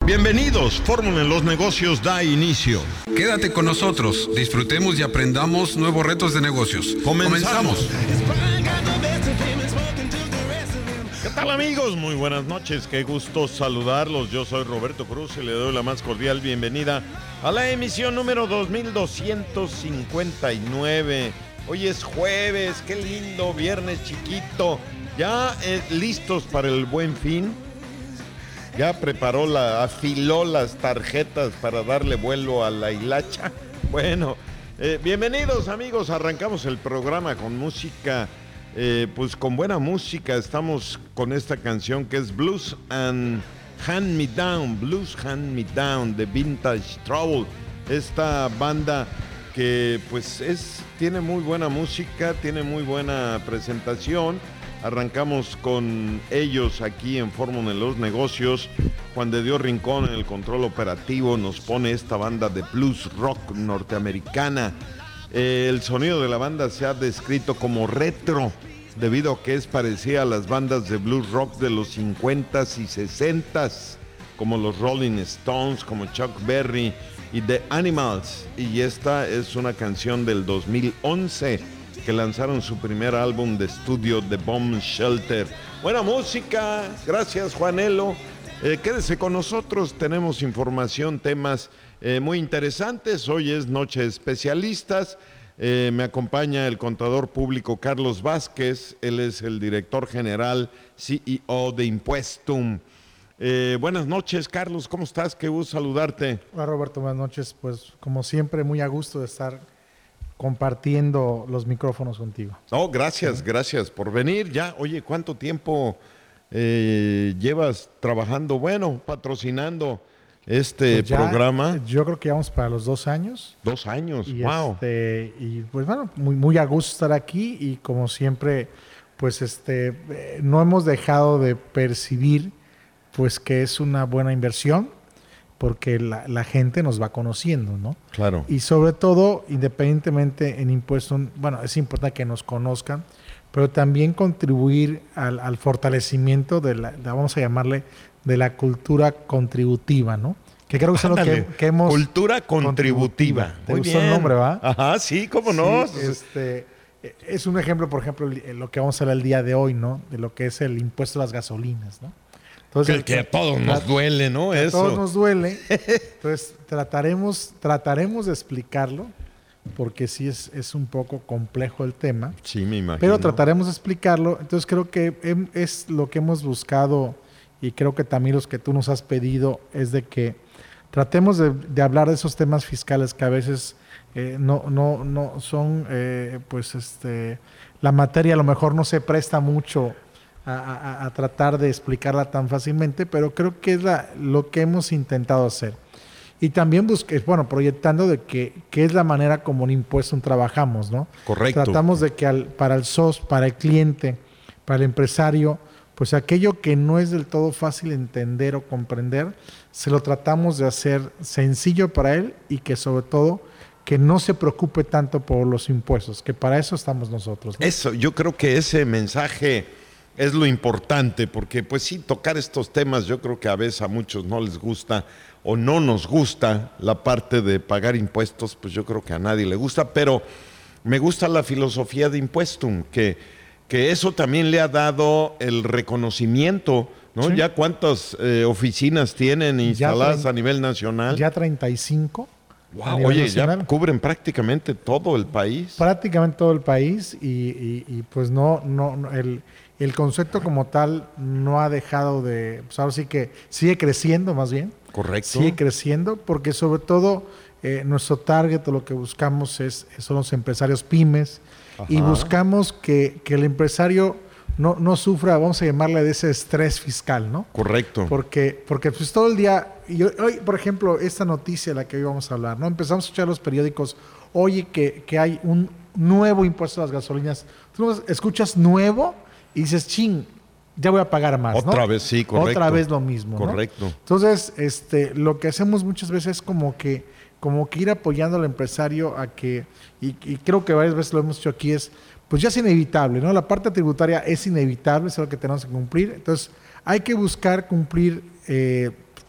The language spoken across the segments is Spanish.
Bienvenidos, Fórmula en los Negocios da inicio. Quédate con nosotros, disfrutemos y aprendamos nuevos retos de negocios. ¡Comenzamos! ¿Qué tal, amigos? Muy buenas noches, qué gusto saludarlos. Yo soy Roberto Cruz y le doy la más cordial bienvenida a la emisión número 2259. Hoy es jueves, qué lindo, viernes chiquito. Ya listos para el Buen Fin. Ya afiló las tarjetas para darle vuelo a la hilacha. Bueno, bienvenidos, amigos. Arrancamos el programa con música, pues con buena música. Estamos con esta canción que es Blues and Hand Me Down de Vintage Trouble. Esta banda que pues tiene muy buena música, tiene muy buena presentación. Arrancamos con ellos aquí en Fórmula en los Negocios. Juan de Dios Rincón en el control operativo nos pone esta banda de blues rock norteamericana. El sonido de la banda se ha descrito como retro, debido a que es parecida a las bandas de blues rock de los 50s y 60s, como los Rolling Stones, como Chuck Berry y The Animals. Y esta es una canción del 2011, que lanzaron su primer álbum de estudio, The Bomb Shelter. Buena música, gracias Juanelo. Quédese con nosotros, tenemos información, temas muy interesantes. Hoy es Noche de Especialistas. Me acompaña el contador público Carlos Vázquez, él es el director general, CEO de Impuestum. Buenas noches, Carlos, ¿cómo estás? Qué gusto saludarte. Hola, Roberto, buenas noches. Pues como siempre, muy a gusto de estar compartiendo los micrófonos contigo. Gracias por venir. Ya, oye, ¿cuánto tiempo llevas trabajando, patrocinando este programa? Yo creo que vamos para los 2 años. 2 años, y wow. Y pues bueno, muy a gusto estar aquí y como siempre, pues no hemos dejado de percibir pues que es una buena inversión, porque la gente nos va conociendo, ¿no? Claro. Y sobre todo, independientemente en impuestos, es importante que nos conozcan, pero también contribuir al fortalecimiento vamos a llamarle, de la cultura contributiva, ¿no? Que creo que es algo que hemos... Cultura contributiva. ¿Te gustó el nombre, va? Ajá, sí, cómo no. Sí, es un ejemplo, por ejemplo, lo que vamos a hablar el día de hoy, ¿no? De lo que es el impuesto a las gasolinas, ¿no? Entonces, que a todos nos duele, ¿no? Eso. A todos nos duele. Entonces, trataremos de explicarlo, porque sí es un poco complejo el tema. Sí, me imagino. Pero trataremos de explicarlo. Entonces, creo que es lo que hemos buscado, y creo que también los que tú nos has pedido, es de que tratemos de hablar de esos temas fiscales que a veces no son, la materia a lo mejor no se presta mucho a tratar de explicarla tan fácilmente, pero creo que es lo que hemos intentado hacer. Y también proyectando de qué es la manera como en Impuestum trabajamos, ¿no? Correcto. Tratamos de que para el SOS, para el cliente, para el empresario, pues aquello que no es del todo fácil entender o comprender, se lo tratamos de hacer sencillo para él y que sobre todo que no se preocupe tanto por los impuestos, que para eso estamos nosotros, ¿no? Eso, yo creo que ese mensaje es lo importante, porque pues sí, tocar estos temas yo creo que a veces a muchos no les gusta o no nos gusta la parte de pagar impuestos, pues yo creo que a nadie le gusta, pero me gusta la filosofía de Impuestum, que eso también le ha dado el reconocimiento, ¿no? Sí. Ya cuántas oficinas tienen instaladas a nivel nacional. Ya 35. Wow, oye, nacional. Ya cubren prácticamente todo el país. Prácticamente todo el país y pues no el concepto como tal no ha dejado de, pues ahora sí que sigue creciendo más bien. Correcto. Sigue creciendo porque sobre todo nuestro target o lo que buscamos son los empresarios pymes. Ajá. Y buscamos que el empresario no sufra, vamos a llamarle, de ese estrés fiscal, ¿no? Correcto. Porque pues todo el día, y hoy, por ejemplo, esta noticia de la que hoy vamos a hablar, ¿no? Empezamos a escuchar los periódicos, oye, que hay un nuevo impuesto a las gasolinas. Tú escuchas nuevo y dices, ching, ya voy a pagar más, Otra ¿no? vez, sí, correcto. Otra vez lo mismo, correcto. ¿no? Entonces, lo que hacemos muchas veces es como que ir apoyando al empresario a que, y creo que varias veces lo hemos hecho aquí, pues ya es inevitable, ¿no? La parte tributaria es inevitable, es lo que tenemos que cumplir. Entonces, hay que buscar cumplir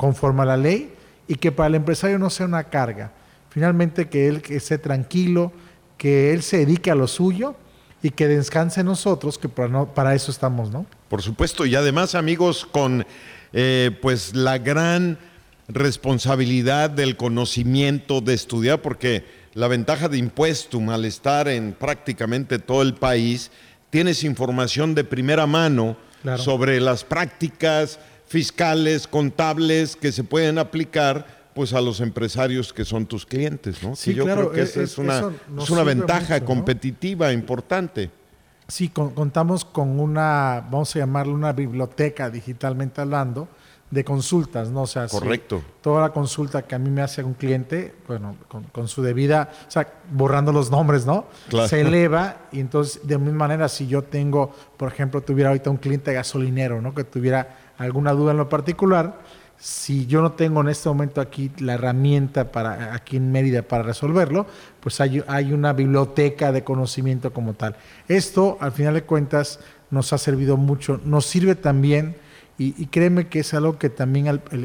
conforme a la ley y que para el empresario no sea una carga. Finalmente que él que esté tranquilo, que él se dedique a lo suyo y que descanse en nosotros, que para eso estamos, ¿no? Por supuesto, y además, amigos, con pues la gran responsabilidad del conocimiento, de estudiar, porque la ventaja de Impuestum, al estar en prácticamente todo el país, tienes información de primera mano sobre las prácticas fiscales, contables que se pueden aplicar pues a los empresarios que son tus clientes, ¿no? Sí, yo creo que esa es una ventaja mucho, competitiva importante. Sí, contamos con una, vamos a llamarlo una biblioteca digitalmente hablando, de consultas, ¿no? O sea, correcto. Si toda la consulta que a mí me hace un cliente, bueno, con su debida, o sea, borrando los nombres, ¿no? Claro. Se eleva y entonces, de misma manera, si yo tengo, por ejemplo, tuviera ahorita un cliente gasolinero, ¿no? Que tuviera alguna duda en lo particular, si yo no tengo en este momento aquí la herramienta aquí en Mérida para resolverlo, pues hay una biblioteca de conocimiento como tal. Esto, al final de cuentas, nos ha servido mucho. Nos sirve también, y créeme que es algo que también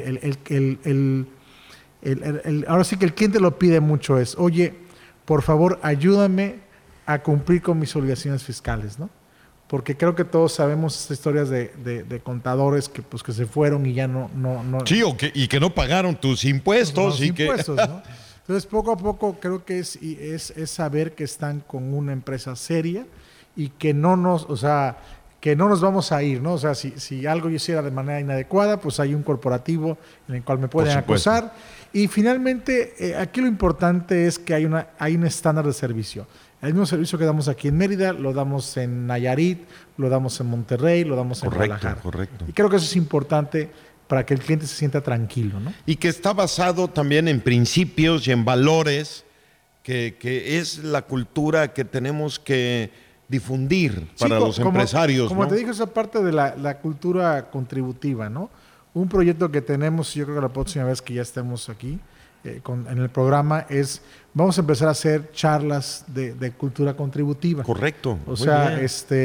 ahora sí que el cliente lo pide mucho, es, oye, por favor, ayúdame a cumplir con mis obligaciones fiscales, ¿no? Porque creo que todos sabemos estas historias de contadores que se fueron y ya no... Sí, y que no pagaron tus impuestos. Impuestos, ¿no? Entonces, poco a poco creo que es saber que están con una empresa seria y que no nos vamos a ir, ¿no? O sea, si algo yo hiciera de manera inadecuada, pues hay un corporativo en el cual me pueden acusar. Y finalmente, aquí lo importante es que hay un estándar de servicio. El mismo servicio que damos aquí en Mérida, lo damos en Nayarit, lo damos en Monterrey, lo damos en Guadalajara. Correcto. Y creo que eso es importante para que el cliente se sienta tranquilo, ¿no? Y que está basado también en principios y en valores, que es la cultura que tenemos que difundir para los empresarios. Como ¿no? te digo, esa parte de la cultura contributiva, ¿no? Un proyecto que tenemos, yo creo que la próxima vez que ya estemos aquí, en el programa vamos a empezar a hacer charlas de cultura contributiva. Correcto. O sea,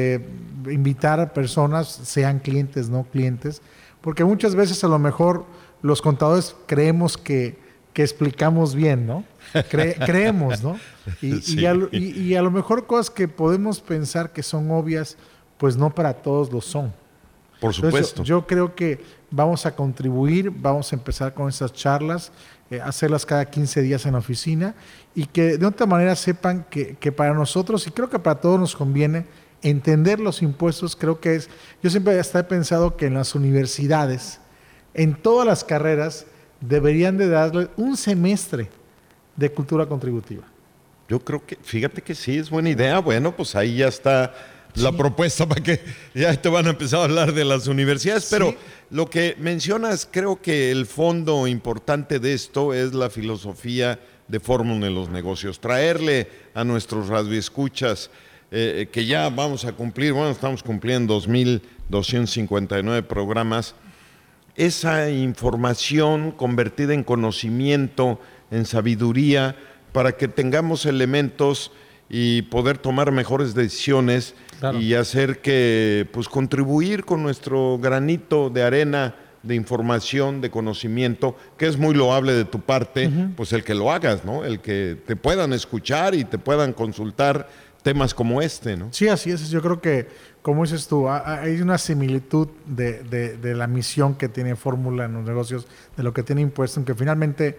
invitar a personas, sean clientes, no clientes, porque muchas veces a lo mejor los contadores creemos que explicamos bien, ¿no? Creemos, ¿no? Y a lo mejor cosas que podemos pensar que son obvias, pues no para todos lo son. Por supuesto. Entonces, yo creo que vamos a contribuir, vamos a empezar con esas charlas, hacerlas cada 15 días en la oficina y que de otra manera sepan que para nosotros, y creo que para todos nos conviene, entender los impuestos. Yo siempre hasta he pensado que en las universidades, en todas las carreras, deberían de darle un semestre de cultura contributiva. Yo creo que, fíjate que sí, es buena idea. Bueno, pues ahí ya está la propuesta para que ya te van a empezar a hablar de las universidades. Pero lo que mencionas, creo que el fondo importante de esto es la filosofía de Fórmula en los Negocios. Traerle a nuestros radioescuchas que ya vamos a cumplir, estamos cumpliendo 2.259 programas, esa información convertida en conocimiento, en sabiduría, para que tengamos elementos y poder tomar mejores decisiones y hacer que, pues, contribuir con nuestro granito de arena de información, de conocimiento, que es muy loable de tu parte, pues el que lo hagas, ¿no? El que te puedan escuchar y te puedan consultar temas como este, ¿no? Sí, así es. Yo creo que, como dices tú, hay una similitud de la misión que tiene Fórmula en los negocios, de lo que tiene Impuestum, que finalmente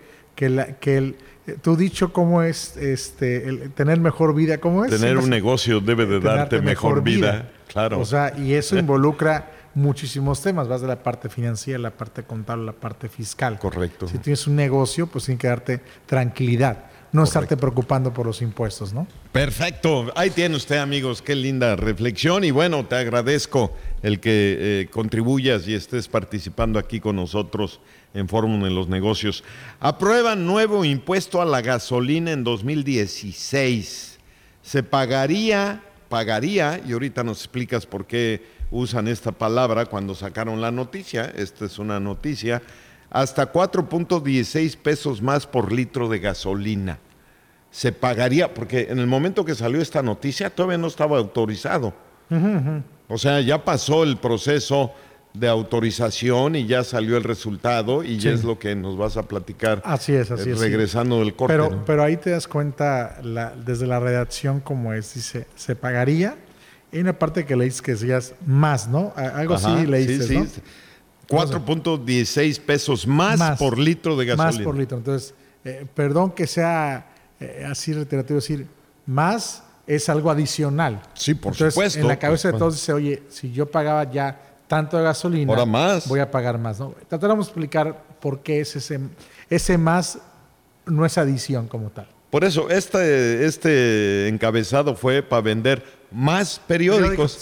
tú dicho cómo es el tener mejor vida, ¿cómo es? Tener un negocio debe de darte mejor vida. Claro. O sea, y eso involucra muchísimos temas. Vas de la parte financiera, la parte contable, la parte fiscal. Correcto. Si tienes un negocio, pues tiene que darte tranquilidad. No estarte preocupando por los impuestos, ¿no? Perfecto. Ahí tiene usted, amigos, qué linda reflexión. Y bueno, te agradezco el que contribuyas y estés participando aquí con nosotros en Fórmula en los Negocios. Aprueban nuevo impuesto a la gasolina en 2016. Se pagaría, y ahorita nos explicas por qué usan esta palabra cuando sacaron la noticia. Esta es una noticia. Hasta 4.16 pesos más por litro de gasolina. Se pagaría, porque en el momento que salió esta noticia todavía no estaba autorizado. O sea, ya pasó el proceso de autorización y ya salió el resultado y ya es lo que nos vas a platicar. Así es. Regresando del corte. Pero ahí te das cuenta desde la redacción cómo es. Dice, se pagaría. Hay una parte que leíste que decías más, ¿no? Algo así leíste, ¿no? 4.16 pesos más por litro de gasolina. Más por litro. Entonces, perdón que sea así reiterativo decir, más es algo adicional. Sí, por Entonces, supuesto. En la cabeza de todos dice, oye, si yo pagaba ya tanto de gasolina, ahora más. Voy a pagar más, ¿no? Tratamos de explicar por qué es ese más no es adición como tal. Por eso, este encabezado fue para vender más periódicos.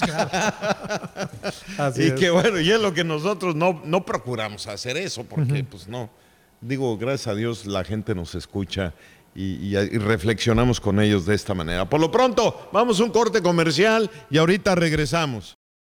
Así y es. que bueno, y es lo que nosotros no procuramos hacer eso, porque pues no. Digo, gracias a Dios la gente nos escucha y reflexionamos con ellos de esta manera. Por lo pronto, vamos a un corte comercial y ahorita regresamos.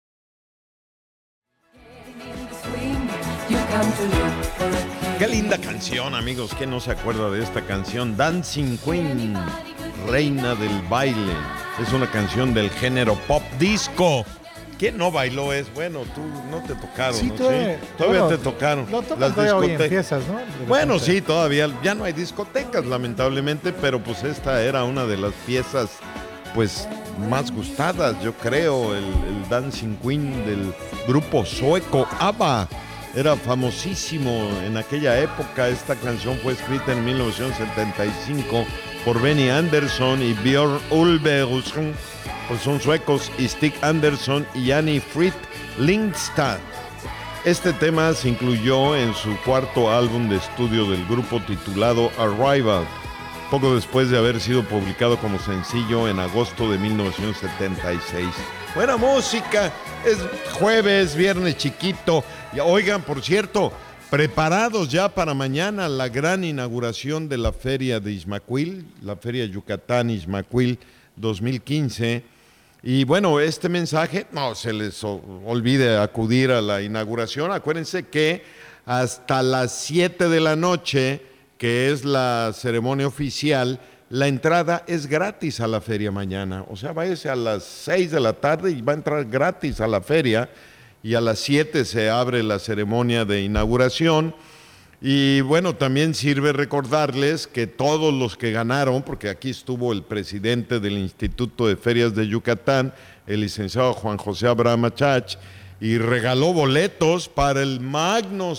Qué linda canción, amigos. ¿Quién no se acuerda de esta canción? Dancing Queen, reina del baile. Es una canción del género pop disco. ¿Quién no bailó? Bueno, tú no te tocaron, sí, ¿no? Todavía te tocaron las discotecas. ¿No? Bueno, sí, todavía. Ya no hay discotecas, lamentablemente, pero pues esta era una de las piezas pues más gustadas, yo creo. El Dancing Queen del grupo sueco ABBA. Era famosísimo en aquella época. Esta canción fue escrita en 1975 por Benny Andersson y Björn Ulvaeus, pues son suecos, y Stig Andersson y Annie Frid Lindstad. Este tema se incluyó en su cuarto álbum de estudio del grupo titulado Arrival, poco después de haber sido publicado como sencillo en agosto de 1976. Buena música, es jueves, viernes chiquito. Y oigan, por cierto, preparados ya para mañana la gran inauguración de la Feria de Izmaquil, la Feria Yucatán Izmaquil 2015. Y bueno, este mensaje, no se les olvide acudir a la inauguración. Acuérdense que hasta las 7 de la noche, que es la ceremonia oficial, la entrada es gratis a la feria mañana. O sea, váyase a las 6 de la tarde y va a entrar gratis a la feria. Y a las 7 se abre la ceremonia de inauguración. Y bueno, también sirve recordarles que todos los que ganaron, porque aquí estuvo el presidente del Instituto de Ferias de Yucatán, el licenciado Juan José Abraham Achach, y regaló boletos para el magno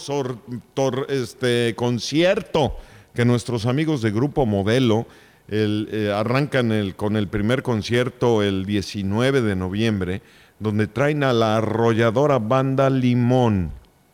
concierto que nuestros amigos de Grupo Modelo arrancan con el primer concierto el 19 de noviembre, donde traen a la arrolladora banda Limón.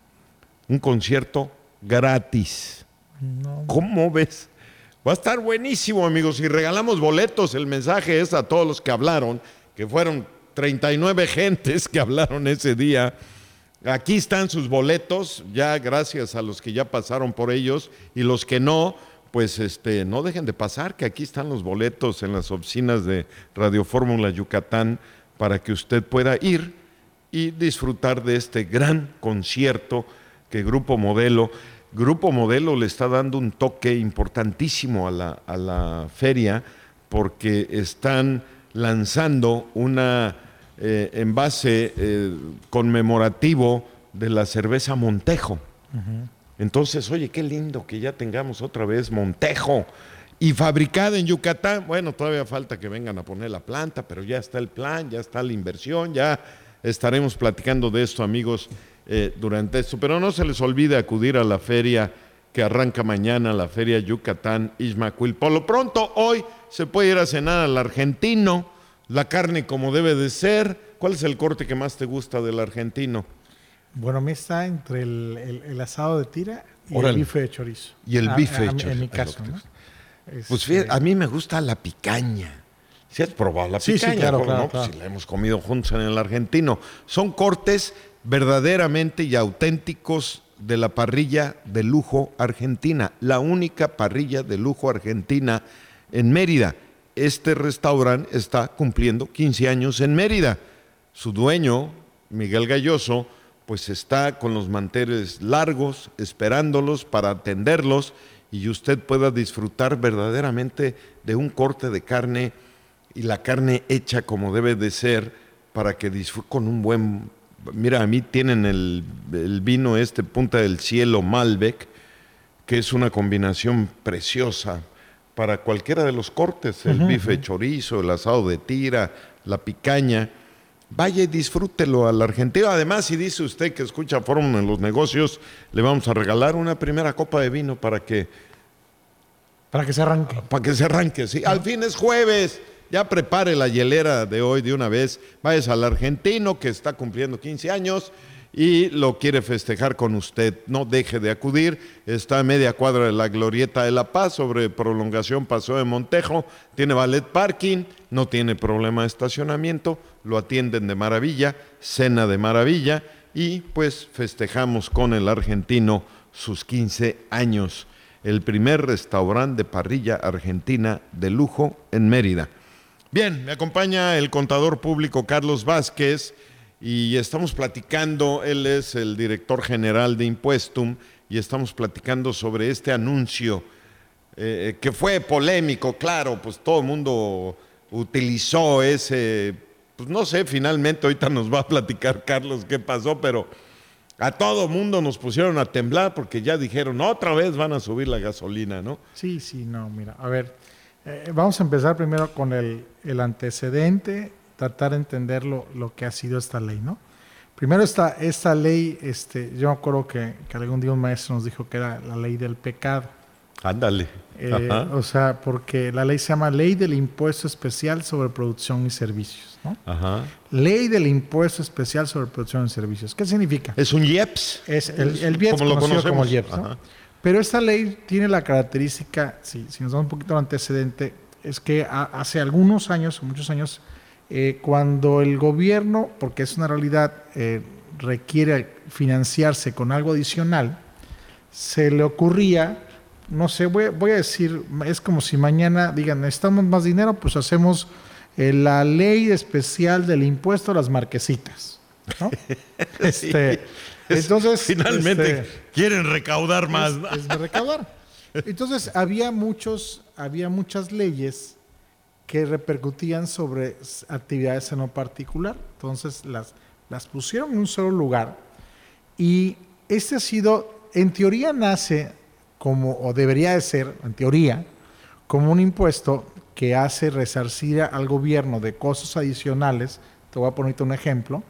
Un concierto gratis. No. ¿Cómo ves? Va a estar buenísimo, amigos. Y regalamos boletos. El mensaje es a todos los que hablaron, que fueron 39 gentes que hablaron ese día. Aquí están sus boletos, ya gracias a los que ya pasaron por ellos, y los que no, pues no dejen de pasar, que aquí están los boletos en las oficinas de Radio Fórmula Yucatán, para que usted pueda ir y disfrutar de este gran concierto que Grupo Modelo le está dando un toque importantísimo a la feria, porque están lanzando una envase conmemorativo de la cerveza Montejo. Uh-huh. Entonces, oye, qué lindo que ya tengamos otra vez Montejo. Y fabricada en Yucatán. Bueno, todavía falta que vengan a poner la planta, pero ya está el plan, ya está la inversión, ya estaremos platicando de esto, amigos, durante esto. Pero no se les olvide acudir a la feria que arranca mañana, la Feria Yucatán Izmaquil. Por lo pronto, hoy se puede ir a cenar al argentino, la carne como debe de ser. ¿Cuál es el corte que más te gusta del argentino? Bueno, me está entre el asado de tira y el bife de chorizo. Y el bife de chorizo. En mi caso, ¿no? Pues fíjate, a mí me gusta la picaña. ¿Sí has probado la picaña? Sí, claro. Pues si la hemos comido juntos en el argentino. Son cortes verdaderamente y auténticos de la parrilla de lujo argentina. La única parrilla de lujo argentina en Mérida. Este restaurante está cumpliendo 15 años en Mérida. Su dueño, Miguel Galloso, pues está con los manteles largos, esperándolos para atenderlos, y usted pueda disfrutar verdaderamente de un corte de carne, y la carne hecha como debe de ser, para que disfrute con un buen Mira, a mí tienen el vino Punta del Cielo Malbec, que es una combinación preciosa para cualquiera de los cortes, el bife chorizo, el asado de tira, la picaña. Vaya y disfrútelo al argentino. Además, si dice usted que escucha Fórmula en los Negocios, le vamos a regalar una primera copa de vino para que se arranque. Para que se arranque, sí. Al fin es jueves. Ya prepare la hielera de hoy de una vez. Vayas al argentino que está cumpliendo 15 años y lo quiere festejar con usted. No deje de acudir. Está a media cuadra de la Glorieta de La Paz, sobre Prolongación Paseo de Montejo. Tiene valet parking, no tiene problema de estacionamiento. Lo atienden de maravilla, cena de maravilla y pues festejamos con el argentino sus 15 años. El primer restaurante de parrilla argentina de lujo en Mérida. Bien, me acompaña el contador público Carlos Vázquez y estamos platicando, él es el director general de Impuestum y estamos platicando sobre este anuncio que fue polémico, claro, pues todo el mundo utilizó ese, pues no sé, finalmente ahorita nos va a platicar Carlos qué pasó, pero a todo mundo nos pusieron a temblar porque ya dijeron otra vez van a subir la gasolina, ¿no? Sí, no, mira, a ver, vamos a empezar primero con el antecedente, tratar de entender lo que ha sido esta ley, ¿no? Primero esta ley, yo me acuerdo que algún día un maestro nos dijo que era la ley del pecado. Ándale. O sea, porque la ley se llama Ley del Impuesto Especial sobre Producción y Servicios, ¿no? Ajá. Ley del Impuesto Especial sobre Producción y Servicios. ¿Qué significa? ¿Es un IEPS? Es el IEPS, como lo conocido como el IEPS, ¿no? Pero esta ley tiene la característica, si nos damos un poquito de antecedente, es que hace algunos años, muchos años, cuando el gobierno, porque es una realidad, requiere financiarse con algo adicional, se le ocurría, no sé, voy a decir, es como si mañana digan, necesitamos más dinero, pues hacemos la ley especial del impuesto a las marquesitas, ¿no? Entonces, finalmente quieren recaudar más. Es de recaudar. Entonces había muchas leyes que repercutían sobre actividades en lo particular. Entonces las pusieron en un solo lugar y ha sido, en teoría nace como, o debería de ser, en teoría, como un impuesto que hace resarcir al gobierno de costos adicionales. Te voy a poner un ejemplo.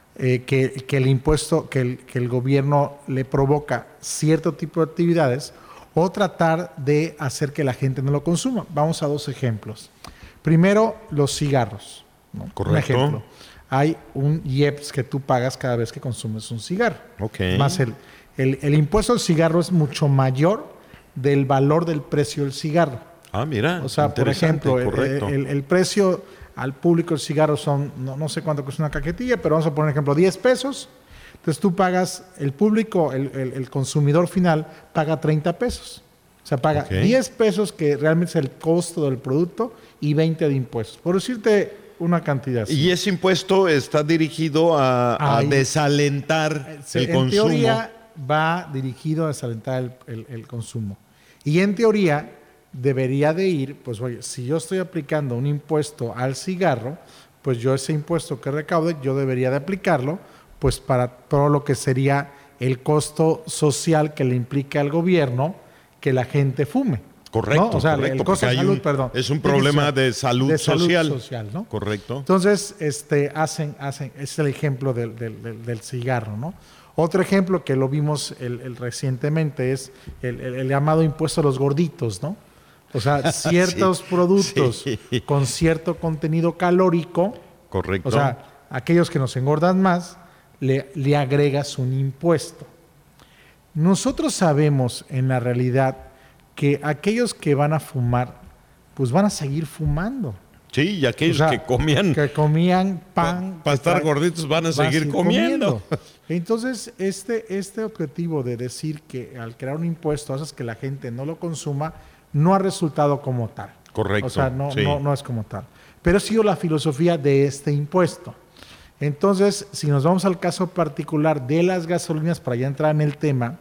Que el impuesto, que el gobierno le provoca cierto tipo de actividades o tratar de hacer que la gente no lo consuma. Vamos a dos ejemplos. Primero, los cigarros, ¿no? Correcto. Un ejemplo. Hay un IEPS que tú pagas cada vez que consumes un cigarro. Okay. Más el impuesto al cigarro es mucho mayor del valor del precio del cigarro. Ah, mira. O sea, por ejemplo, el precio al público el cigarro son, no sé cuánto cuesta una cajetilla, pero vamos a poner ejemplo, 10 pesos. Entonces tú pagas, el público, el consumidor final, paga 30 pesos. O sea, paga 10 pesos, que realmente es el costo del producto, y 20 de impuestos. Por decirte una cantidad así. Y ese impuesto está dirigido a desalentar el consumo. En teoría va dirigido a desalentar el consumo. Y en teoría debería de ir, pues oye, si yo estoy aplicando un impuesto al cigarro, pues yo ese impuesto que recaude, yo debería de aplicarlo, pues para todo lo que sería el costo social que le implica al gobierno que la gente fume. Correcto, ¿no? O sea, correcto, el costo de salud, perdón. Es un problema de salud social, ¿no? Correcto. Entonces, hacen, es el ejemplo del cigarro, ¿no? Otro ejemplo que lo vimos recientemente es el llamado impuesto a los gorditos, ¿no? O sea, ciertos productos con cierto contenido calórico, correcto. O sea, aquellos que nos engordan más, le agregas un impuesto. Nosotros sabemos en la realidad que aquellos que van a fumar, pues van a seguir fumando. Sí, y aquellos que comían pan. Para estar gorditos van a seguir comiendo. Entonces, este objetivo de decir que al crear un impuesto haces que la gente no lo consuma, no ha resultado como tal. Correcto. O sea, no es como tal. Pero ha sido la filosofía de este impuesto. Entonces, si nos vamos al caso particular de las gasolinas, para ya entrar en el tema,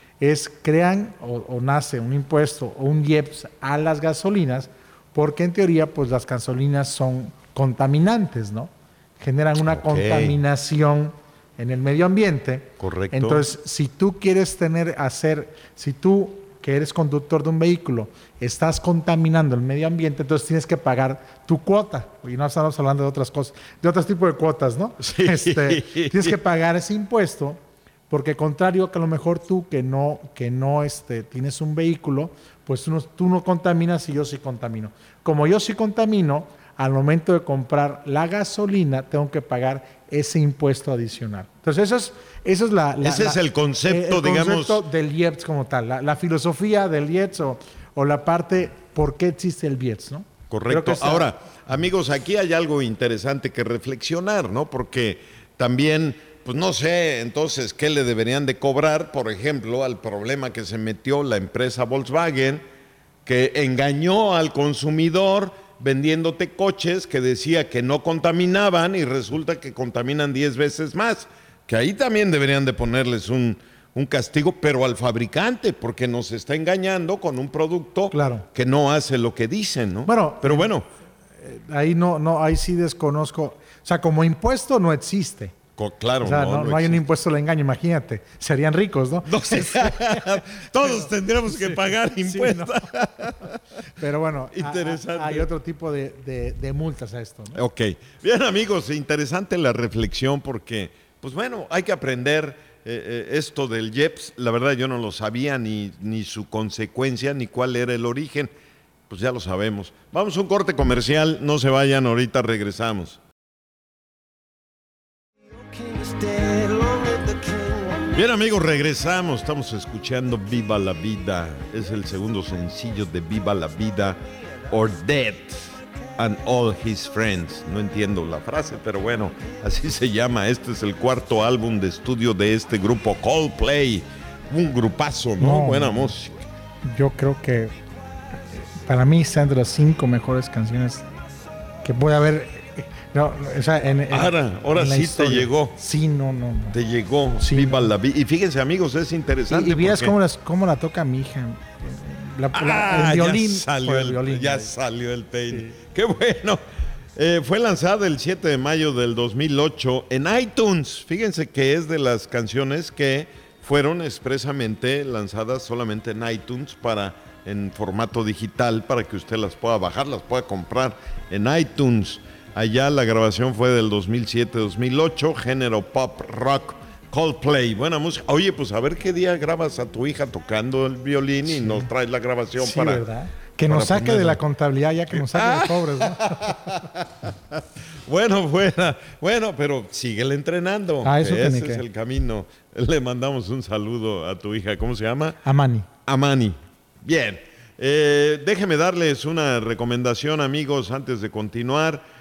crean o nace un impuesto o un IEPS a las gasolinas, porque en teoría, pues las gasolinas son contaminantes, ¿no? Generan una contaminación en el medio ambiente. Correcto. Entonces, si tú quieres si tú que eres conductor de un vehículo, estás contaminando el medio ambiente, entonces tienes que pagar tu cuota. Y no estamos hablando de otras cosas, de otros tipos de cuotas, ¿no? Sí. Tienes que pagar ese impuesto, porque contrario que a lo mejor tú que no tienes un vehículo, pues tú no contaminas y yo sí contamino. Como yo sí contamino, al momento de comprar la gasolina, tengo que pagar ese impuesto adicional. Entonces, ese es el concepto, digamos, del IEPS como tal, la filosofía del IEPS o la parte por qué existe el IEPS, ¿no? Correcto. Ahora, amigos, aquí hay algo interesante que reflexionar, ¿no? Porque también, pues no sé, entonces, ¿qué le deberían de cobrar, por ejemplo, al problema que se metió la empresa Volkswagen, que engañó al consumidor vendiéndote coches que decía que no contaminaban y resulta que contaminan 10 veces más? Que ahí también deberían de ponerles un castigo, pero al fabricante, porque nos está engañando con un producto que no hace lo que dicen, ¿no? Pero bueno. Ahí ahí sí desconozco. O sea, como impuesto no existe. Claro, o sea, no hay un impuesto al engaño, imagínate. Serían ricos, ¿no? Todos tendríamos que pagar impuestos. Sí, ¿no? Pero bueno, interesante. Hay otro tipo de multas a esto, ¿no? Ok. Bien, amigos, interesante la reflexión porque, pues bueno, hay que aprender esto del IEPS. La verdad yo no lo sabía ni su consecuencia, ni cuál era el origen. Pues ya lo sabemos. Vamos a un corte comercial, no se vayan, ahorita regresamos. Bien, amigos, regresamos. Estamos escuchando Viva la Vida. Es el segundo sencillo de Viva la Vida, or Death and All His Friends. No entiendo la frase, pero bueno, así se llama. Este es el cuarto álbum de estudio de este grupo Coldplay. Un grupazo, ¿no? Buena música. Yo creo que para mí están de las 5 mejores canciones que puede haber. No, o sea, ahora sí historia. Te llegó. Sí, no. Te llegó. Sí. Viva la vida. Y fíjense, amigos, es interesante. Y vieras cómo la toca mi hija. El violín. Ya salió el peine. Sí. Qué bueno. Fue lanzada el 7 de mayo del 2008 en iTunes. Fíjense que es de las canciones que fueron expresamente lanzadas solamente en iTunes en formato digital para que usted las pueda bajar, las pueda comprar en iTunes. Allá la grabación fue del 2007-2008, género pop rock, Coldplay, buena música. Oye, pues a ver qué día grabas a tu hija tocando el violín y nos traes la grabación para... ¿verdad? Que nos saque de la contabilidad ya que nos saque de pobres, ¿no? Bueno, pero síguele entrenando. Ese es el camino. Le mandamos un saludo a tu hija. ¿Cómo se llama? Amani. Bien. Déjeme darles una recomendación, amigos, antes de continuar.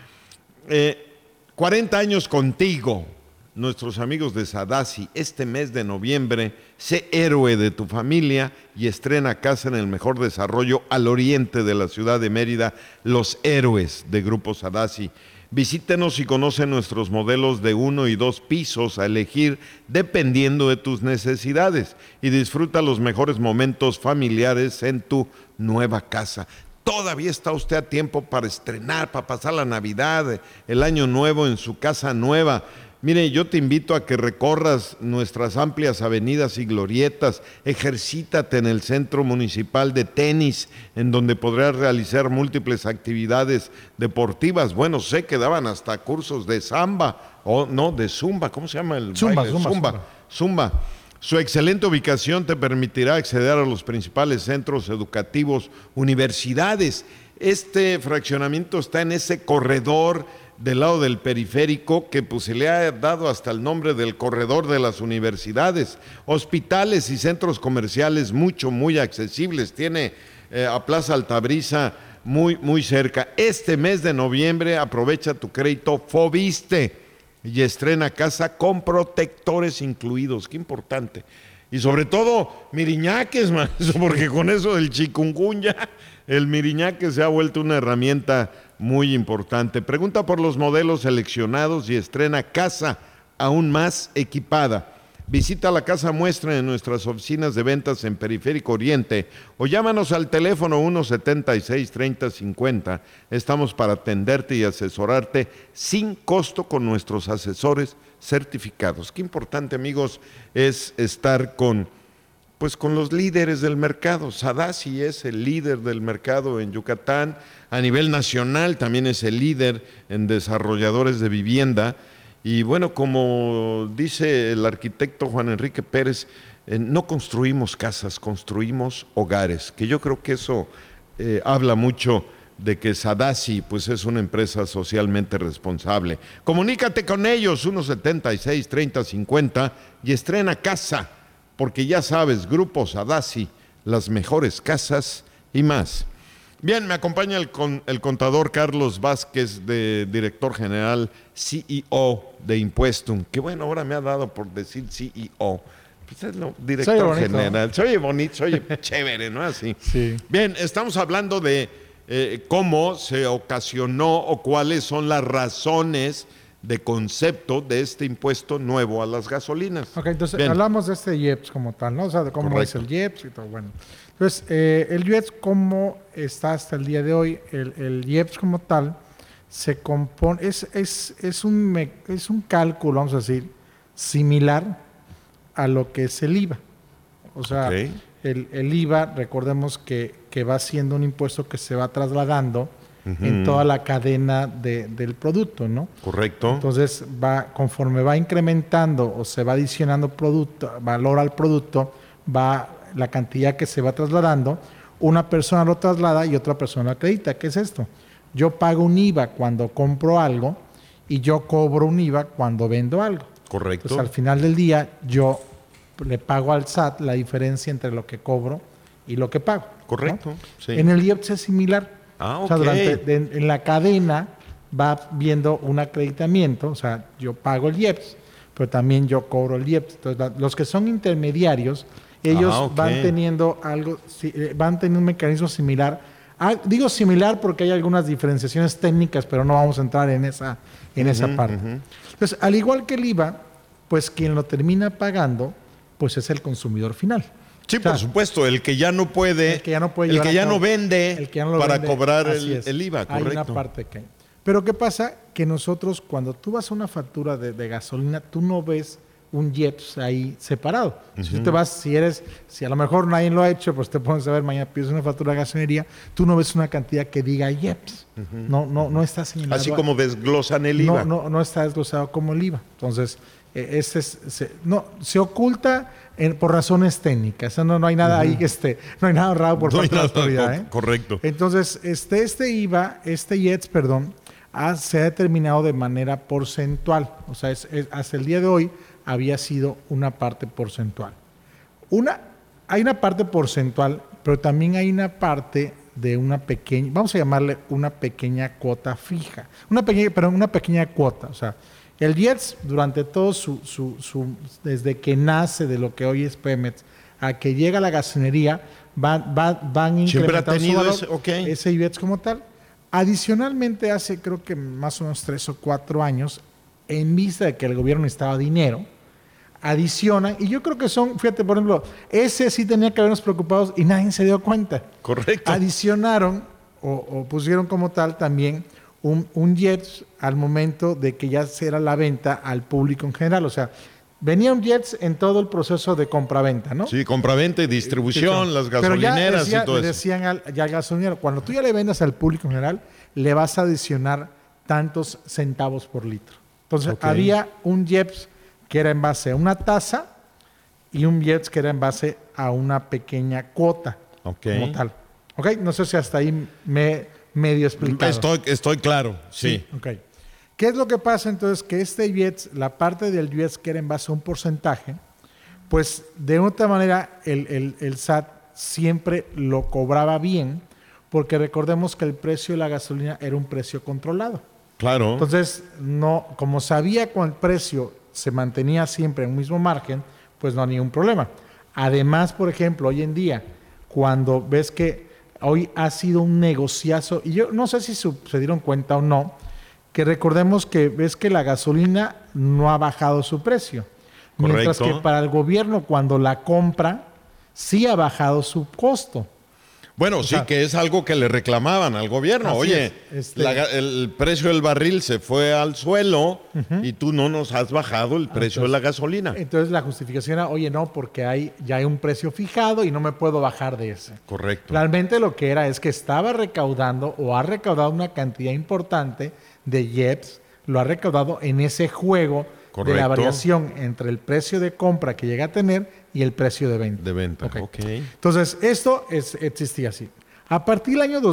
40 años contigo, nuestros amigos de Sadasi, este mes de noviembre, sé héroe de tu familia y estrena casa en el mejor desarrollo al oriente de la ciudad de Mérida, Los Héroes de Grupo Sadasi. Visítenos y conoce nuestros modelos de 1 y 2 pisos a elegir dependiendo de tus necesidades y disfruta los mejores momentos familiares en tu nueva casa. Todavía está usted a tiempo para estrenar, para pasar la Navidad, el Año Nuevo en su casa nueva. Mire, yo te invito a que recorras nuestras amplias avenidas y glorietas, ejercítate en el Centro Municipal de Tenis, en donde podrás realizar múltiples actividades deportivas. Bueno, sé que daban hasta cursos de samba, de zumba, ¿cómo se llama el baile? Zumba. Su excelente ubicación te permitirá acceder a los principales centros educativos, universidades. Este fraccionamiento está en ese corredor del lado del periférico que pues se le ha dado hasta el nombre del corredor de las universidades. Hospitales y centros comerciales muy accesibles. Tiene a Plaza Altabrisa muy cerca. Este mes de noviembre aprovecha tu crédito Foviste y estrena casa con protectores incluidos. Qué importante. Y sobre todo, miriñaques, man, porque con eso del chikungunya, el miriñaque se ha vuelto una herramienta muy importante. Pregunta por los modelos seleccionados y estrena casa aún más equipada. Visita la casa muestra en nuestras oficinas de ventas en Periférico Oriente o llámanos al teléfono 176-3050. Estamos para atenderte y asesorarte sin costo con nuestros asesores certificados. Qué importante, amigos, es estar con los líderes del mercado. Sadasi es el líder del mercado en Yucatán, a nivel nacional también es el líder en desarrolladores de vivienda. Y bueno, como dice el arquitecto Juan Enrique Pérez, no construimos casas, construimos hogares, que yo creo que eso habla mucho de que Sadasi pues es una empresa socialmente responsable. Comunícate con ellos, 176-3050 y estrena casa, porque ya sabes, Grupo Sadasi, las mejores casas y más. Bien, me acompaña el contador Carlos Vázquez, director general, CEO de Impuestum, que bueno, ahora me ha dado por decir CEO. Pues es director general. Se oye bonito, se oye chévere, ¿no? Así. Sí. Bien, estamos hablando de cómo se ocasionó o cuáles son las razones de concepto de este impuesto nuevo a las gasolinas. Ok, entonces Bien. hablamos de este IEPS como tal, ¿no? O sea, de cómo Correcto. es el IEPS y todo. Bueno, entonces, el IEPS, ¿cómo está hasta el día de hoy? El IEPS como tal se compone, es un cálculo, vamos a decir, similar a lo que es el IVA. O sea, Ok. el IVA, recordemos que va siendo un impuesto que se va trasladando en toda la cadena del producto, ¿no? Correcto. Entonces, conforme va incrementando o se va adicionando valor al producto, va la cantidad que se va trasladando, una persona lo traslada y otra persona lo acredita. ¿Qué es esto? Yo pago un IVA cuando compro algo y yo cobro un IVA cuando vendo algo. Correcto. Entonces, al final del día, yo le pago al SAT la diferencia entre lo que cobro y lo que pago. Correcto, ¿no? sí. En el IEPS es similar. Ah, O sea, ok. en la cadena va viendo un acreditamiento, o sea, yo pago el IEPS, pero también yo cobro el IEPS. Entonces, los que son intermediarios, ellos ok. van teniendo van teniendo un mecanismo similar. Digo similar porque hay algunas diferenciaciones técnicas, pero no vamos a entrar en esa parte. Entonces, al igual que el IVA, pues quien lo termina pagando, pues es el consumidor final. Sí, O sea, por supuesto, el que ya no puede, el que ya no puede el llevar que a ya cabo, no vende el que ya no lo para vende, cobrar así es. el IVA, correcto. Hay una parte que hay. Pero ¿qué pasa? Que nosotros, cuando tú vas a una factura de gasolina, tú no ves un IEPS ahí separado. Si tú te vas, si a lo mejor nadie lo ha hecho, pues te pones a ver, mañana pides una factura de gasolinería, tú no ves una cantidad que diga IEPS. No está señalado. Así como desglosan el IVA. No está desglosado como el IVA. Entonces, se oculta por razones técnicas. No hay nada ahí no hay nada ahorrado por No hay parte de la nada, autoridad. correcto. Entonces, este IEPS, se ha determinado de manera porcentual. O sea, hasta el día de hoy había sido una parte porcentual. Hay una parte porcentual, pero también hay una parte de una pequeña, vamos a llamarle una pequeña cuota fija. Una pequeña cuota. O sea, el IEPS durante todo desde que nace de lo que hoy es Pemex a que llega a la gasolinería, van incrementando su valor, ese IEPS como tal. Adicionalmente, hace creo que más o menos 3 o 4 años, en vista de que el gobierno necesitaba dinero, adicionan, y yo creo que fíjate, por ejemplo, ese sí tenía que habernos preocupados y nadie se dio cuenta. Correcto. Adicionaron o pusieron como tal también un IEPS al momento de que ya era la venta al público en general. O sea, venía un IEPS en todo el proceso de compraventa, ¿no? Sí, compraventa y distribución, las gasolineras y todo eso. Decían al gasolinero, cuando tú ya le vendas al público en general, le vas a adicionar tantos centavos por litro. Entonces, había un IEPS que era en base a una tasa y un IEPS que era en base a una pequeña cuota como tal. ¿Ok? No sé si hasta ahí me he medio explicado. Estoy claro, sí. Ok. ¿Qué es lo que pasa entonces? Que este IEPS, la parte del IEPS que era en base a un porcentaje, pues de otra manera el SAT siempre lo cobraba bien, porque recordemos que el precio de la gasolina era un precio controlado. Claro. Entonces, como sabía con el precio se mantenía siempre en el mismo margen, pues no hay ningún problema. Además, por ejemplo, hoy en día, cuando ves que hoy ha sido un negociazo, y yo no sé si se dieron cuenta o no, que recordemos que ves que la gasolina no ha bajado su precio. Correcto. Mientras que para el gobierno, cuando la compra, sí ha bajado su costo. Bueno, sí, que es algo que le reclamaban al gobierno. Oye, el precio del barril se fue al suelo y tú no nos has bajado el precio de la gasolina. Entonces la justificación era, oye, no, porque ya hay un precio fijado y no me puedo bajar de ese. Correcto. Realmente lo que era es que estaba recaudando o ha recaudado una cantidad importante de IEPS, lo ha recaudado en ese juego de la variación entre el precio de compra que llega a tener y el precio de venta. De venta, ok. Entonces, esto existía así. A partir del año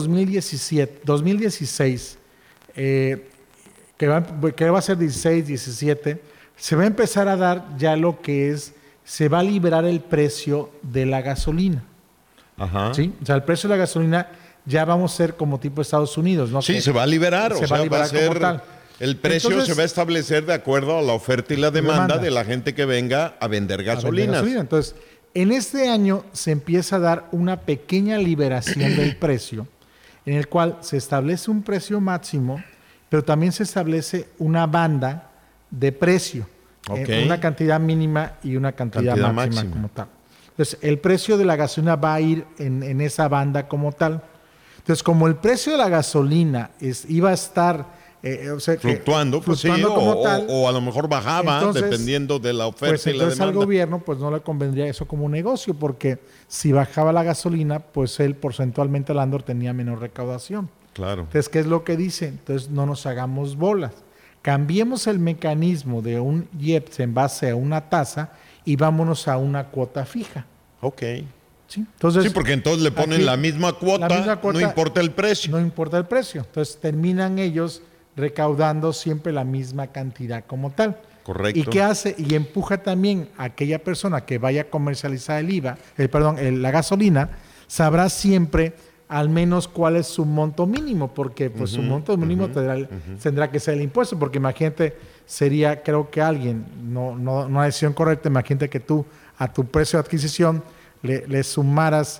2016, que va a ser 16, 17, se va a empezar a dar ya lo que es, se va a liberar el precio de la gasolina. Ajá. ¿Sí? O sea, el precio de la gasolina ya vamos a ser como tipo Estados Unidos, ¿no? Sí, se va a liberar, va a ser como tal. El precio se va a establecer de acuerdo a la oferta y la demanda de la gente que venga a vender gasolinas. Entonces, en este año se empieza a dar una pequeña liberación del precio, en el cual se establece un precio máximo, pero también se establece una banda de precio, una cantidad mínima y una cantidad máxima como tal. Entonces, el precio de la gasolina va a ir en esa banda como tal. Entonces, como el precio de la gasolina iba a estar fluctuando como tal, o a lo mejor bajaba, entonces, dependiendo de la oferta y la demanda. Entonces al gobierno pues no le convendría eso como un negocio, porque si bajaba la gasolina, pues él porcentualmente hablando tenía menor recaudación. Claro. Entonces, ¿qué es lo que dice? Entonces no nos hagamos bolas. Cambiemos el mecanismo de un IEPS en base a una tasa y vámonos a una cuota fija. Ok. ¿Sí? Entonces, sí, porque entonces le ponen la misma cuota, no importa el precio. No importa el precio. Entonces terminan ellos recaudando siempre la misma cantidad como tal. Correcto. ¿Y qué hace? Y empuja también a aquella persona que vaya a comercializar la gasolina, sabrá siempre al menos cuál es su monto mínimo, porque pues su monto mínimo tendrá que ser el impuesto, porque imagínate, sería, creo que alguien, no una decisión correcta, imagínate que tú a tu precio de adquisición le sumaras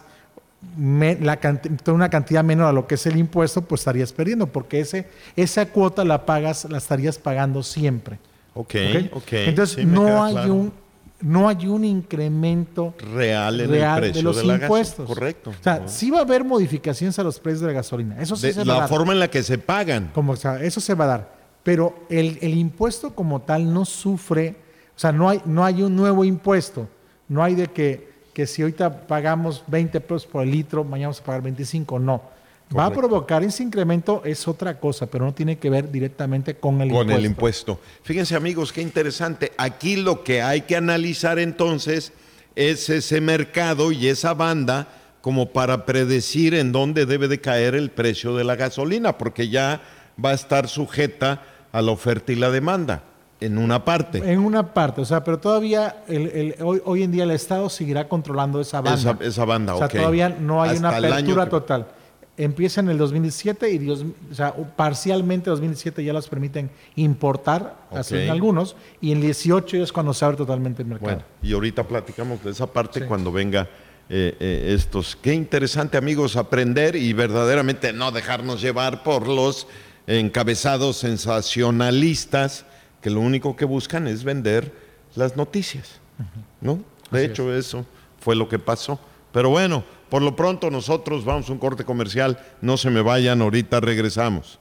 una cantidad menor a lo que es el impuesto, pues estarías perdiendo, porque esa cuota la estarías pagando siempre. Ok. Entonces sí, no hay un incremento real en el precio de los impuestos. Correcto. O sea, sí va a haber modificaciones a los precios de la gasolina. Eso sí se va a dar. La forma en la que se pagan. Eso se va a dar. Pero el impuesto como tal no sufre, o sea, no hay un nuevo impuesto. No hay de que si ahorita pagamos 20 pesos por el litro, mañana vamos a pagar 25, no. Correcto. Va a provocar ese incremento, es otra cosa, pero no tiene que ver directamente con el impuesto. Con el impuesto. Fíjense, amigos, qué interesante. Aquí lo que hay que analizar entonces es ese mercado y esa banda como para predecir en dónde debe de caer el precio de la gasolina, porque ya va a estar sujeta a la oferta y la demanda. En una parte. O sea, pero todavía hoy en día el Estado seguirá controlando esa banda. Esa banda, o sea, todavía no hay una apertura total. Empieza en el 2017 y parcialmente en 2017 ya las permiten importar, así en algunos, y en el 18 es cuando se abre totalmente el mercado. Bueno, y ahorita platicamos de esa parte cuando venga estos. Qué interesante, amigos, aprender y verdaderamente no dejarnos llevar por los encabezados sensacionalistas que lo único que buscan es vender las noticias, ¿no? De hecho, eso fue lo que pasó. Pero bueno, por lo pronto nosotros vamos a un corte comercial. No se me vayan, ahorita regresamos.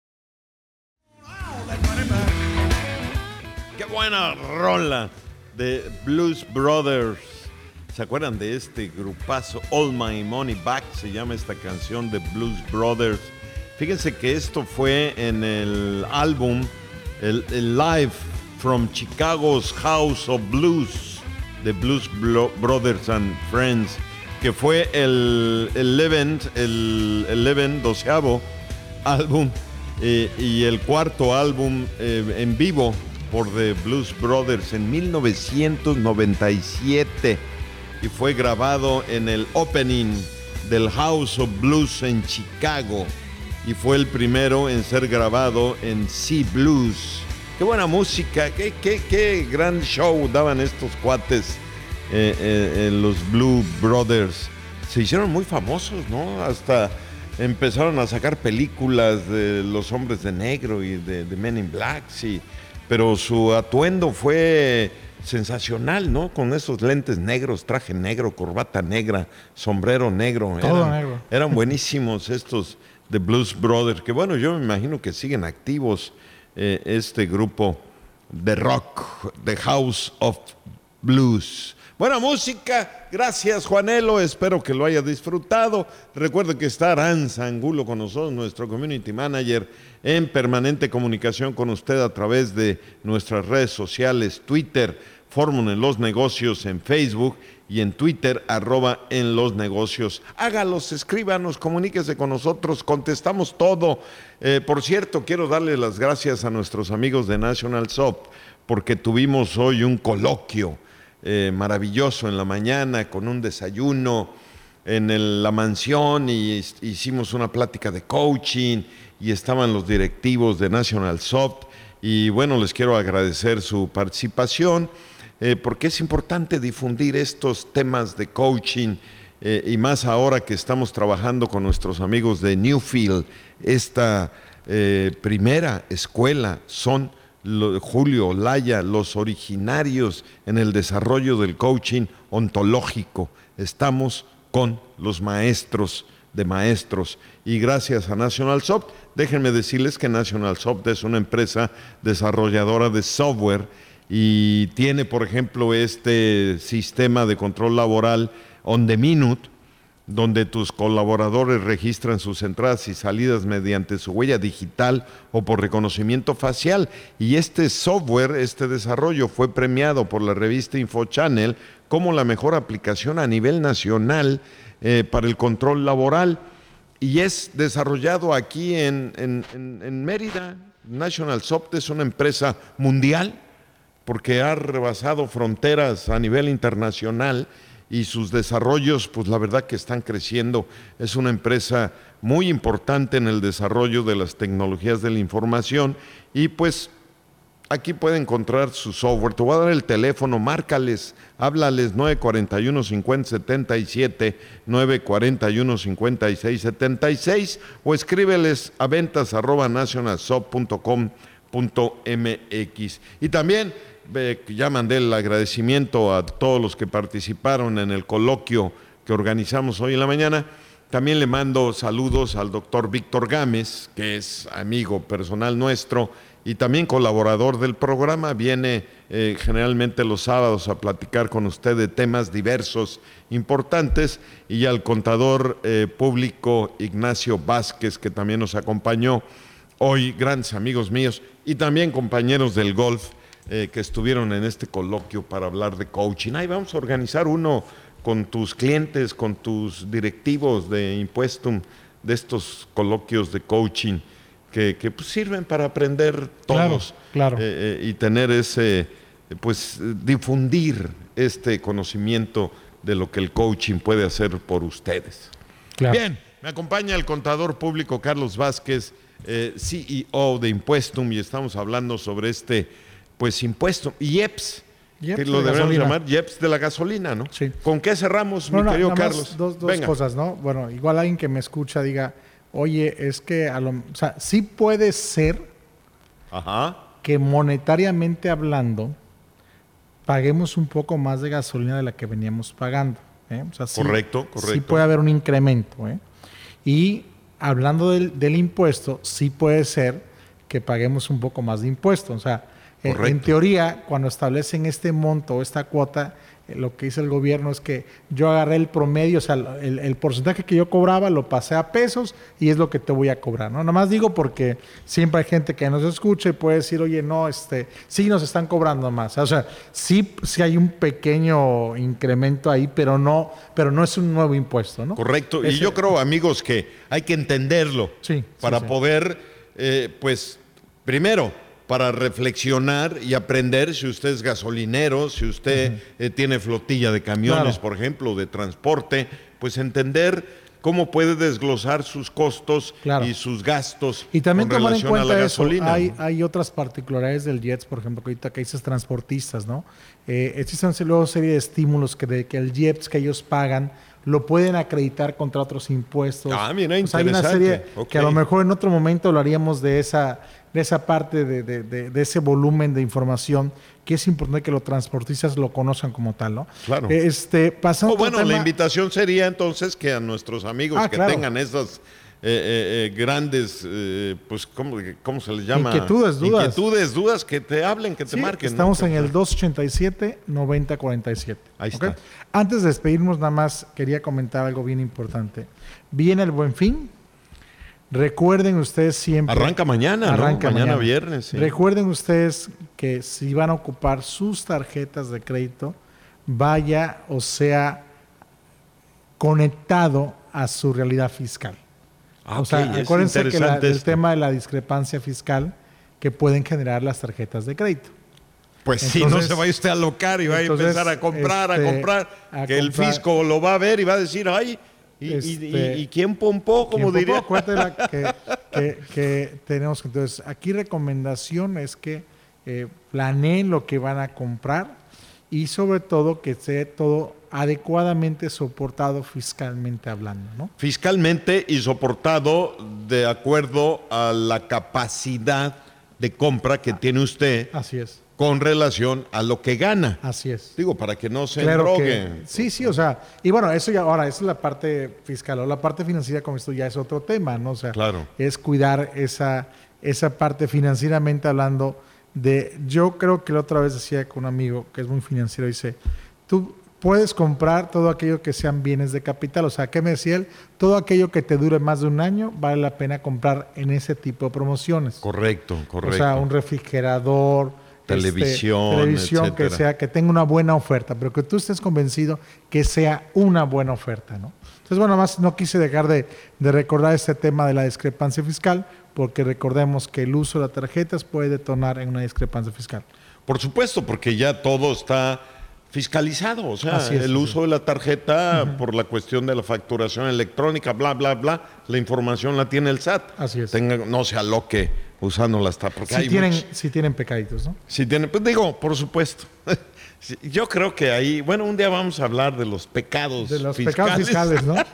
¡Qué buena rola de Blues Brothers! ¿Se acuerdan de este grupazo? All My Money Back se llama esta canción de Blues Brothers. Fíjense que esto fue en el álbum el Live from Chicago's House of Blues de Blues Brothers and Friends, que fue el 12º álbum y el cuarto álbum en vivo por The Blues Brothers en 1997 y fue grabado en el opening del House of Blues en Chicago. Y fue el primero en ser grabado en Sea Blues. Qué buena música, qué gran show daban estos cuates, los Blue Brothers. Se hicieron muy famosos, ¿no? Hasta empezaron a sacar películas de Los Hombres de Negro y de Men in Black, sí. Pero su atuendo fue sensacional, ¿no? Con esos lentes negros, traje negro, corbata negra, sombrero negro. Todo negro. Eran buenísimos estos The Blues Brothers, que bueno, yo me imagino que siguen activos este grupo de rock, The House of Blues. Buena música, gracias Juanelo, espero que lo haya disfrutado. Recuerde que está Aranza Angulo con nosotros, nuestro Community Manager, en permanente comunicación con usted a través de nuestras redes sociales, Twitter, Fórmula en los Negocios en Facebook y en Twitter, @en los negocios. Hágalos, escríbanos, comuníquese con nosotros, contestamos todo. Por cierto, quiero darle las gracias a nuestros amigos de National Soft porque tuvimos hoy un coloquio maravilloso en la mañana con un desayuno en la mansión y hicimos una plática de coaching y estaban los directivos de National Soft y bueno, les quiero agradecer su participación porque es importante difundir estos temas de coaching y más ahora que estamos trabajando con nuestros amigos de Newfield, esta primera escuela son Julio Olaya, los originarios en el desarrollo del coaching ontológico. Estamos con los maestros de maestros y gracias a National Soft, déjenme decirles que National Soft es una empresa desarrolladora de software y tiene, por ejemplo, este sistema de control laboral on the minute, donde tus colaboradores registran sus entradas y salidas mediante su huella digital o por reconocimiento facial. Y este software, este desarrollo fue premiado por la revista InfoChannel como la mejor aplicación a nivel nacional para el control laboral. Y es desarrollado aquí en Mérida. National Soft es una empresa mundial porque ha rebasado fronteras a nivel internacional y sus desarrollos, pues la verdad que están creciendo. Es una empresa muy importante en el desarrollo de las tecnologías de la información y pues aquí puede encontrar su software. Te voy a dar el teléfono, márcales, háblales 941-5077, 941-5676 o escríbeles a ventas@nationalsoft.com.mx. Y también ya mandé el agradecimiento a todos los que participaron en el coloquio que organizamos hoy en la mañana. También le mando saludos al doctor Víctor Gámez, que es amigo personal nuestro y también colaborador del programa. Viene generalmente los sábados a platicar con usted de temas diversos, importantes. Y al contador público Ignacio Vázquez, que también nos acompañó hoy, grandes amigos míos y también compañeros del golf, que estuvieron en este coloquio para hablar de coaching. Ahí vamos a organizar uno con tus clientes, con tus directivos de Impuestum, de estos coloquios de coaching que pues sirven para aprender todos. Claro. Y tener ese, pues difundir este conocimiento de lo que el coaching puede hacer por ustedes. Claro. Bien, me acompaña el contador público Carlos Vázquez, CEO de Impuestum, y estamos hablando sobre pues impuesto, IEPS, que lo debemos llamar IEPS de la gasolina, ¿no? Sí. ¿Con qué cerramos, mi querido Carlos? Dos cosas, ¿no? Bueno, igual alguien que me escucha diga, oye, es que o sea, sí puede ser que monetariamente hablando paguemos un poco más de gasolina de la que veníamos pagando. O sea, correcto. Sí puede haber un incremento. Y hablando del impuesto, sí puede ser que paguemos un poco más de impuesto. O sea, en teoría, cuando establecen este monto o esta cuota, lo que dice el gobierno es que yo agarré el promedio, o sea, el porcentaje que yo cobraba lo pasé a pesos y es lo que te voy a cobrar, ¿no? Nada más digo porque siempre hay gente que nos escucha y puede decir, oye, no, sí nos están cobrando más. O sea, sí hay un pequeño incremento ahí, pero no es un nuevo impuesto, ¿no? Correcto. Y yo creo, amigos, que hay que entenderlo para poder, pues, primero, para reflexionar y aprender si usted es gasolinero, si usted tiene flotilla de camiones, por ejemplo, de transporte, pues entender cómo puede desglosar sus costos y sus gastos y también con tomar en relación a la cuenta gasolina. Hay otras particularidades del JETS, por ejemplo, que ahorita que dices transportistas, ¿no? Existen luego serie de estímulos que el JETS que ellos pagan lo pueden acreditar contra otros impuestos. Mira, hay una serie que a lo mejor en otro momento lo haríamos de esa parte de ese volumen de información que es importante que los transportistas lo conozcan como tal, ¿no? Claro. Pasando la invitación sería entonces que a nuestros amigos que tengan esas grandes, pues, ¿cómo se les llama? Dudas, que te hablen, que te marquen. Estamos en el 287-9047. Ahí está. Antes de despedirnos, nada más quería comentar algo bien importante. Viene el Buen Fin. Recuerden ustedes siempre... Arranca mañana, ¿no? Mañana viernes. Sí. Recuerden ustedes que si van a ocupar sus tarjetas de crédito, vaya o sea conectado a su realidad fiscal. Acuérdense que el tema de la discrepancia fiscal que pueden generar las tarjetas de crédito. Pues entonces, si no se vaya usted a alocar y va a empezar a comprar, el fisco lo va a ver y va a decir, ay, ¿y quién pompó? Como diría. Acuérdate que tenemos que, entonces, aquí recomendación es que planeen lo que van a comprar y sobre todo que esté todo adecuadamente soportado fiscalmente hablando, ¿no? Fiscalmente y soportado de acuerdo a la capacidad de compra que tiene usted. Así es. Con relación a lo que gana. Así es. Digo, para que no se endrogue. Sí, o sea, y bueno, eso es la parte fiscal, o la parte financiera, como esto ya es otro tema, ¿no? O sea, claro, es cuidar esa parte financieramente hablando yo creo que la otra vez decía con un amigo que es muy financiero, dice, tú puedes comprar todo aquello que sean bienes de capital, o sea, ¿qué me decía él? Todo aquello que te dure más de un año, vale la pena comprar en ese tipo de promociones. Correcto. O sea, un refrigerador, televisión, que tenga una buena oferta, pero que tú estés convencido que sea una buena oferta, ¿no? Entonces, bueno, más no quise dejar de recordar este tema de la discrepancia fiscal, porque recordemos que el uso de las tarjetas puede detonar en una discrepancia fiscal. Por supuesto, porque ya todo está fiscalizado, o sea, el uso de la tarjeta por la cuestión de la facturación electrónica, bla, bla, bla, la información la tiene el SAT. Así es. No se aloque usando las tarjetas. Sí tienen pecaditos, ¿no? Sí tienen, pues digo, por supuesto. Yo creo que ahí, bueno, un día vamos a hablar de los pecados fiscales. De los pecados fiscales, ¿no?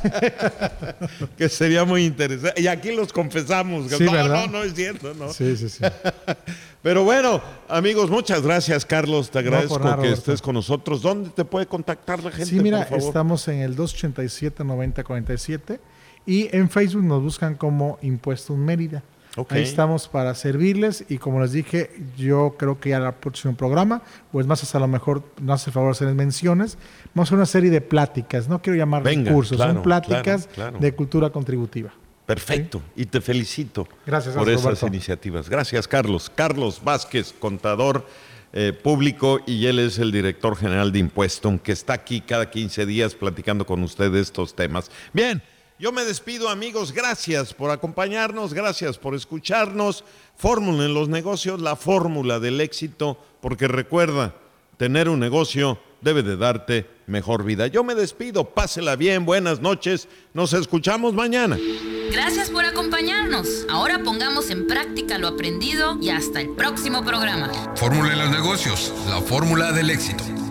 Que sería muy interesante. Y aquí los confesamos. Sí, ¿verdad? No es cierto, ¿no? Sí. Pero bueno, amigos, muchas gracias, Carlos. Te agradezco que Roberto. estés con nosotros. ¿Dónde te puede contactar la gente, Sí, mira, por favor? estamos en el 287-9047 y en Facebook nos buscan como Impuestos Mérida. Okay. Ahí estamos para servirles y como les dije, yo creo que ya el próximo programa, pues más hasta a lo mejor no hace favor hacer menciones, vamos a hacer una serie de pláticas, no quiero llamar cursos, son pláticas de cultura contributiva. Perfecto, ¿sí? Y te felicito por esas Roberto. iniciativas. Gracias, Carlos. Carlos Vázquez, contador público, y él es el director general de Impuestum, que está aquí cada 15 días platicando con ustedes estos temas. Bien. Yo me despido, amigos. Gracias por acompañarnos, gracias por escucharnos. Fórmula en los negocios, la fórmula del éxito, porque recuerda, tener un negocio debe de darte mejor vida. Yo me despido, pásela bien, buenas noches, nos escuchamos mañana. Gracias por acompañarnos. Ahora pongamos en práctica lo aprendido y hasta el próximo programa. Fórmula en los negocios, la fórmula del éxito.